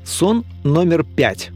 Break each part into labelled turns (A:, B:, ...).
A: Сон номер 5.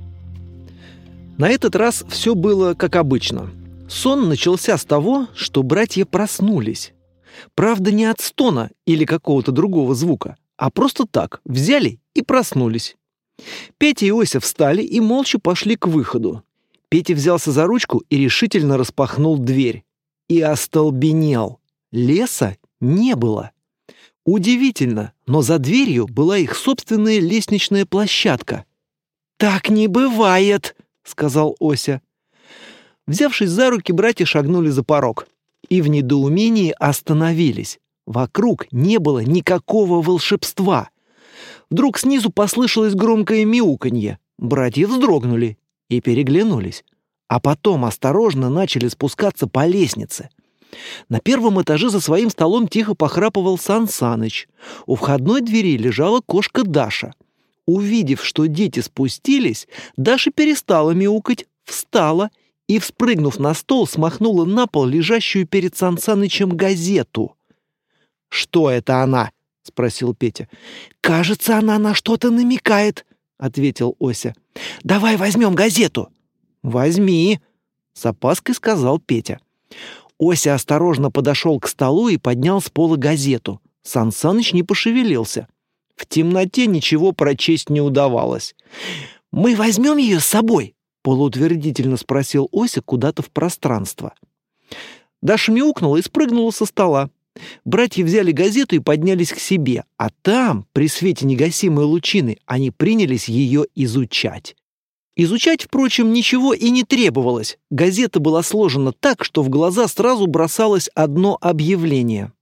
A: На этот раз все было как обычно. Сон начался с того, что братья проснулись. Правда, не от стона или какого-то другого звука, а просто так, взяли и проснулись. Петя и Ося встали и молча пошли к выходу. Петя взялся за ручку и решительно распахнул дверь. И остолбенел. Леса не было. Удивительно, но за дверью была их собственная лестничная площадка. «Так не бывает!» — сказал Ося. Взявшись за руки, братья шагнули за порог и в недоумении остановились. Вокруг не было никакого волшебства. Вдруг снизу послышалось громкое мяуканье. Братья вздрогнули и переглянулись, а потом осторожно начали спускаться по лестнице. На первом этаже за своим столом тихо похрапывал Сан Саныч. У входной двери лежала кошка Даша. Увидев, что дети спустились, Даша перестала мяукать, встала и, вспрыгнув на стол, смахнула на пол лежащую перед Сан Санычем газету. «Что это она?» — спросил Петя. «Кажется, она на что-то намекает», — ответил Ося. «Давай возьмем газету». «Возьми», — с опаской сказал Петя. Ося осторожно подошел к столу и поднял с пола газету. Сан Саныч не пошевелился. В темноте ничего прочесть не удавалось. «Мы возьмем ее с собой?» — полуутвердительно спросил Ося куда-то в пространство. Даша мяукнула и спрыгнула со стола. Братья взяли газету и поднялись к себе, а там, при свете негасимой лучины, они принялись ее изучать. Изучать, впрочем, ничего и не требовалось. Газета была сложена так, что в глаза сразу бросалось одно объявление.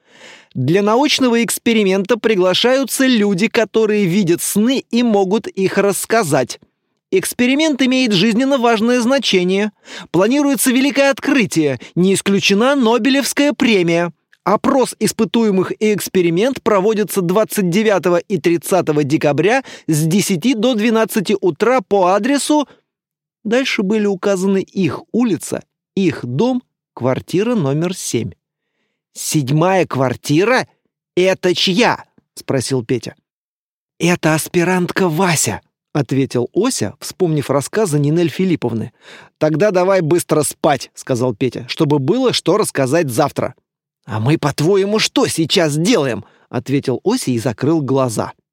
A: Для научного эксперимента приглашаются люди, которые видят сны и могут их рассказать. Эксперимент имеет жизненно важное значение. Планируется великое открытие, не исключена Нобелевская премия. Опрос испытуемых и эксперимент проводятся 29 и 30 декабря с 10 до 12 утра по адресу... Дальше были указаны их улица, их дом, квартира номер 7. «7-я квартира? Это чья?» — спросил Петя. «Это аспирантка Вася», — ответил Ося, вспомнив рассказы Нинель Филипповны. «Тогда давай быстро спать», — сказал Петя, «чтобы было что рассказать завтра». «А мы, по-твоему, что сейчас делаем?» — ответил Ося и закрыл глаза.